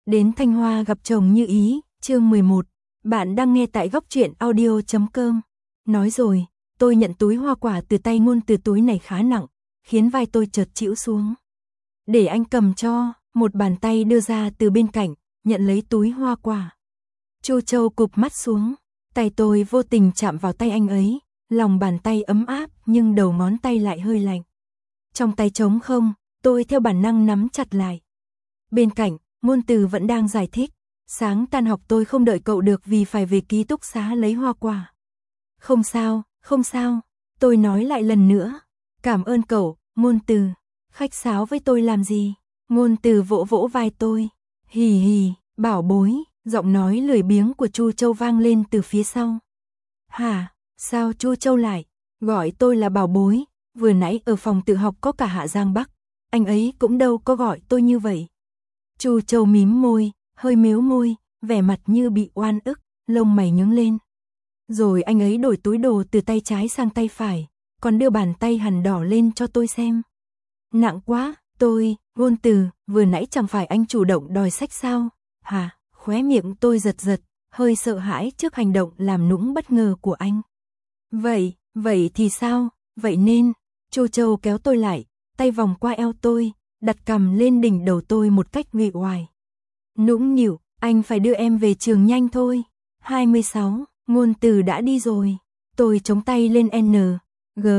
Đến Thanh Hoa gặp chồng như ý, chương 11. Bạn đang nghe tại góc truyện audio.com. Nói rồi, tôi nhận túi hoa quả từ tay Ngôn Từ. Túi này khá nặng, khiến vai tôi chợt chĩu xuống. Để anh cầm cho, một bàn tay đưa ra từ bên cạnh, nhận lấy túi hoa quả. Chu Châu cụp mắt xuống, tay tôi vô tình chạm vào tay anh ấy, lòng bàn tay ấm áp nhưng đầu ngón tay lại hơi lạnh. Trong tay trống không, tôi theo bản năng nắm chặt lại. Bên cạnh, Ngôn Từ vẫn đang giải thích, sáng tan học tôi không đợi cậu được vì phải về ký túc xá lấy hoa quả. Không sao, không sao, tôi nói lại lần nữa. Cảm ơn cậu, Ngôn Từ, khách sáo với tôi làm gì? Ngôn Từ vỗ vỗ vai tôi. Hì hì, bảo bối, giọng nói lười biếng của Chu Châu vang lên từ phía sau. Hả, sao Chu Châu lại gọi tôi là bảo bối? Vừa nãy ở phòng tự học có cả Hạ Giang Bắc, anh ấy cũng đâu có gọi tôi như vậy. Chu Châu mím môi, hơi mếu môi, vẻ mặt như bị oan ức, lông mày nhướng lên. Rồi anh ấy đổi túi đồ từ tay trái sang tay phải, còn đưa bàn tay hằn đỏ lên cho tôi xem. Nặng quá, Ngôn Từ, vừa nãy chẳng phải anh chủ động đòi xách sao? Hả, khóe miệng tôi giật giật, hơi sợ hãi trước hành động làm nũng bất ngờ của anh. Vậy thì sao? Vậy nên, Chu Châu kéo tôi lại, tay vòng qua eo tôi, đặt cằm lên đỉnh đầu tôi một cách nguệ oải. Nũng nịu, anh phải đưa em về trường nhanh thôi. 26, Ngôn Từ đã đi rồi. Tôi chống tay lên N, G,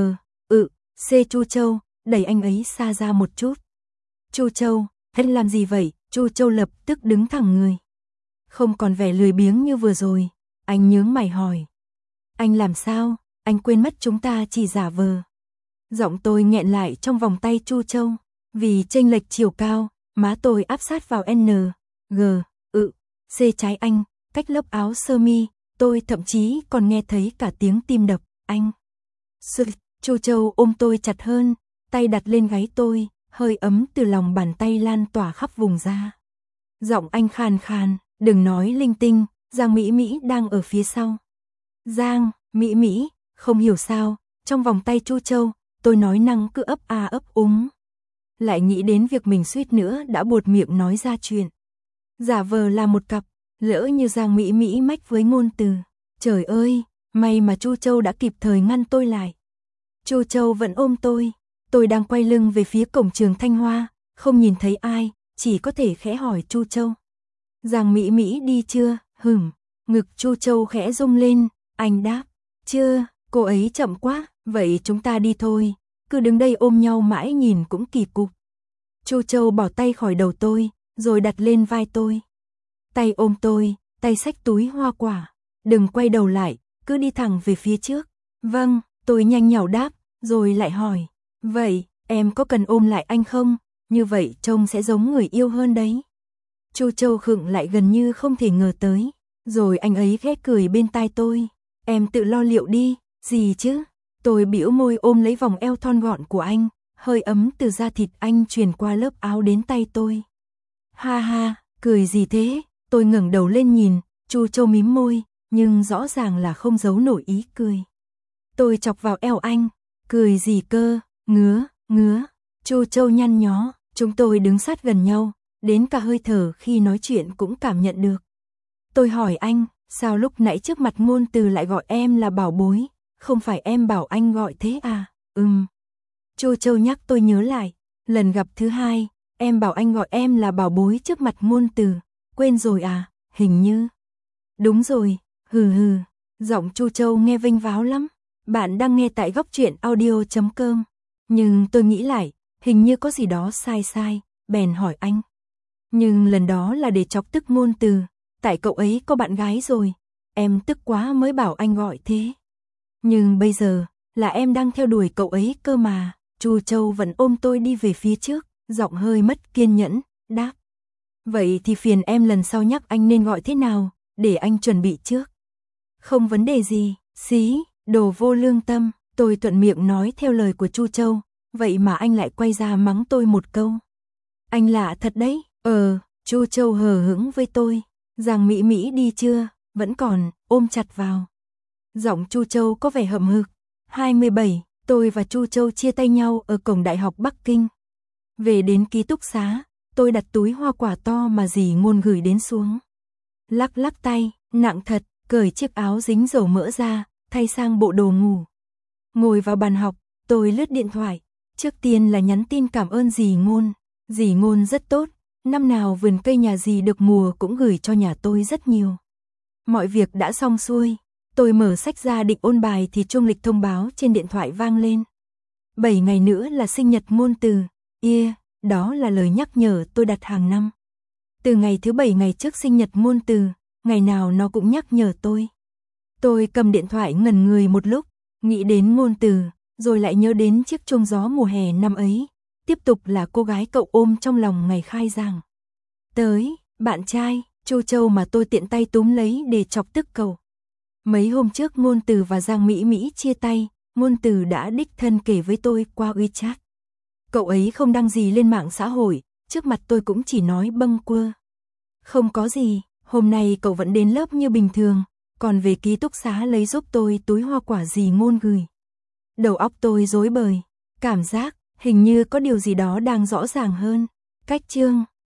C. Chu Châu, đẩy anh ấy xa ra một chút. Chu Châu, anh làm gì vậy? Chu Châu lập tức đứng thẳng người. Không còn vẻ lười biếng như vừa rồi, anh nhướng mày hỏi. Anh làm sao? Anh quên mất chúng ta chỉ giả vờ. Giọng tôi nghẹn lại trong vòng tay Chu Châu. Vì chênh lệch chiều cao, má tôi áp sát vào N, G, C trái anh, cách lớp áo sơ mi, tôi thậm chí còn nghe thấy cả tiếng tim đập. Anh. Chu Châu ôm tôi chặt hơn, tay đặt lên gáy tôi, hơi ấm từ lòng bàn tay lan tỏa khắp vùng da. Giọng anh khàn khàn, đừng nói linh tinh, Giang Mỹ Mỹ đang ở phía sau. Giang Mỹ Mỹ, không hiểu sao, trong vòng tay Chu Châu, tôi nói năng cứ ấp a ấp úng. Lại nghĩ đến việc mình suýt nữa đã buột miệng nói ra chuyện. Giả vờ là một cặp, lỡ như Giang Mỹ Mỹ mách với Ngôn Từ. Trời ơi, may mà Chu Châu đã kịp thời ngăn tôi lại. Chu Châu vẫn ôm tôi đang quay lưng về phía cổng trường Thanh Hoa, không nhìn thấy ai, chỉ có thể khẽ hỏi Chu Châu. Giang Mỹ Mỹ đi chưa? Ngực Chu Châu khẽ rung lên, anh đáp. Chưa, cô ấy chậm quá, vậy chúng ta đi thôi. Cứ đứng đây ôm nhau mãi nhìn cũng kỳ cục. Chu Châu bỏ tay khỏi đầu tôi, rồi đặt lên vai tôi. Tay ôm tôi, tay xách túi hoa quả. Đừng quay đầu lại, cứ đi thẳng về phía trước. Vâng, tôi nhanh nhảu đáp, rồi lại hỏi. Vậy, em có cần ôm lại anh không? Như vậy trông sẽ giống người yêu hơn đấy. Chu Châu khựng lại gần như không thể ngờ tới. Rồi anh ấy khẽ cười bên tai tôi. Em tự lo liệu đi, gì chứ? Tôi bĩu môi ôm lấy vòng eo thon gọn của anh, hơi ấm từ da thịt anh truyền qua lớp áo đến tay tôi. Ha ha, cười gì thế? Tôi ngẩng đầu lên nhìn, Chu Châu mím môi, nhưng rõ ràng là không giấu nổi ý cười. Tôi chọc vào eo anh, cười gì cơ, ngứa. Chu Châu nhăn nhó, chúng tôi đứng sát gần nhau, đến cả hơi thở khi nói chuyện cũng cảm nhận được. Tôi hỏi anh, sao lúc nãy trước mặt Ngôn Từ lại gọi em là bảo bối? Không phải em bảo anh gọi thế à? Chu Châu nhắc tôi nhớ lại, lần gặp thứ hai, em bảo anh gọi em là bảo bối trước mặt Ngôn Từ, quên rồi à? Hình như. Đúng rồi, hừ. Giọng Chu Châu nghe vênh váo lắm. Bạn đang nghe tại góc truyện audio.com. Nhưng tôi nghĩ lại, hình như có gì đó sai, bèn hỏi anh. Nhưng lần đó là để chọc tức Ngôn Từ, tại cậu ấy có bạn gái rồi, em tức quá mới bảo anh gọi thế. Nhưng bây giờ, là em đang theo đuổi cậu ấy cơ mà. Chu Châu vẫn ôm tôi đi về phía trước, giọng hơi mất kiên nhẫn, đáp. Vậy thì phiền em lần sau nhắc anh nên gọi thế nào, để anh chuẩn bị trước. Không vấn đề gì, xí, đồ vô lương tâm, tôi thuận miệng nói theo lời của Chu Châu, vậy mà anh lại quay ra mắng tôi một câu. Anh lạ thật đấy, Chu Châu hờ hững với tôi. Giang Mỹ Mỹ đi chưa, vẫn còn, ôm chặt vào. Giọng Chu Châu có vẻ hậm hực. 27, tôi và Chu Châu chia tay nhau ở cổng Đại học Bắc Kinh. Về đến ký túc xá, Tôi đặt túi hoa quả to mà dì Ngôn gửi đến xuống. Lắc lắc tay, nặng thật, cởi chiếc áo dính dầu mỡ ra, thay sang bộ đồ ngủ. Ngồi vào bàn học, tôi lướt điện thoại. Trước tiên là nhắn tin cảm ơn dì Ngôn. Dì Ngôn rất tốt, năm nào vườn cây nhà dì được mùa cũng gửi cho nhà tôi rất nhiều. Mọi việc đã xong xuôi. Tôi mở sách ra định ôn bài thì chuông lịch thông báo trên điện thoại vang lên. 7 ngày nữa là sinh nhật Ngôn Từ. Đó là lời nhắc nhở tôi đặt hàng năm. Từ ngày thứ 7 ngày trước sinh nhật Ngôn Từ, ngày nào nó cũng nhắc nhở tôi. Tôi cầm điện thoại ngẩn người một lúc, nghĩ đến Ngôn Từ, rồi lại nhớ đến chiếc chuông gió mùa hè năm ấy. Tiếp tục là cô gái cậu ôm trong lòng ngày khai giảng. Tới, bạn trai, Chu Châu mà tôi tiện tay túm lấy để chọc tức cậu. Mấy hôm trước Ngôn Từ và Giang Mỹ Mỹ chia tay, Ngôn Từ đã đích thân kể với tôi qua WeChat. Cậu ấy không đăng gì lên mạng xã hội, trước mặt tôi cũng chỉ nói bâng quơ. Không có gì, hôm nay cậu vẫn đến lớp như bình thường, còn về ký túc xá lấy giúp tôi túi hoa quả dì Ngôn gửi. Đầu óc tôi rối bời, cảm giác hình như có điều gì đó đang rõ ràng hơn. Cách chương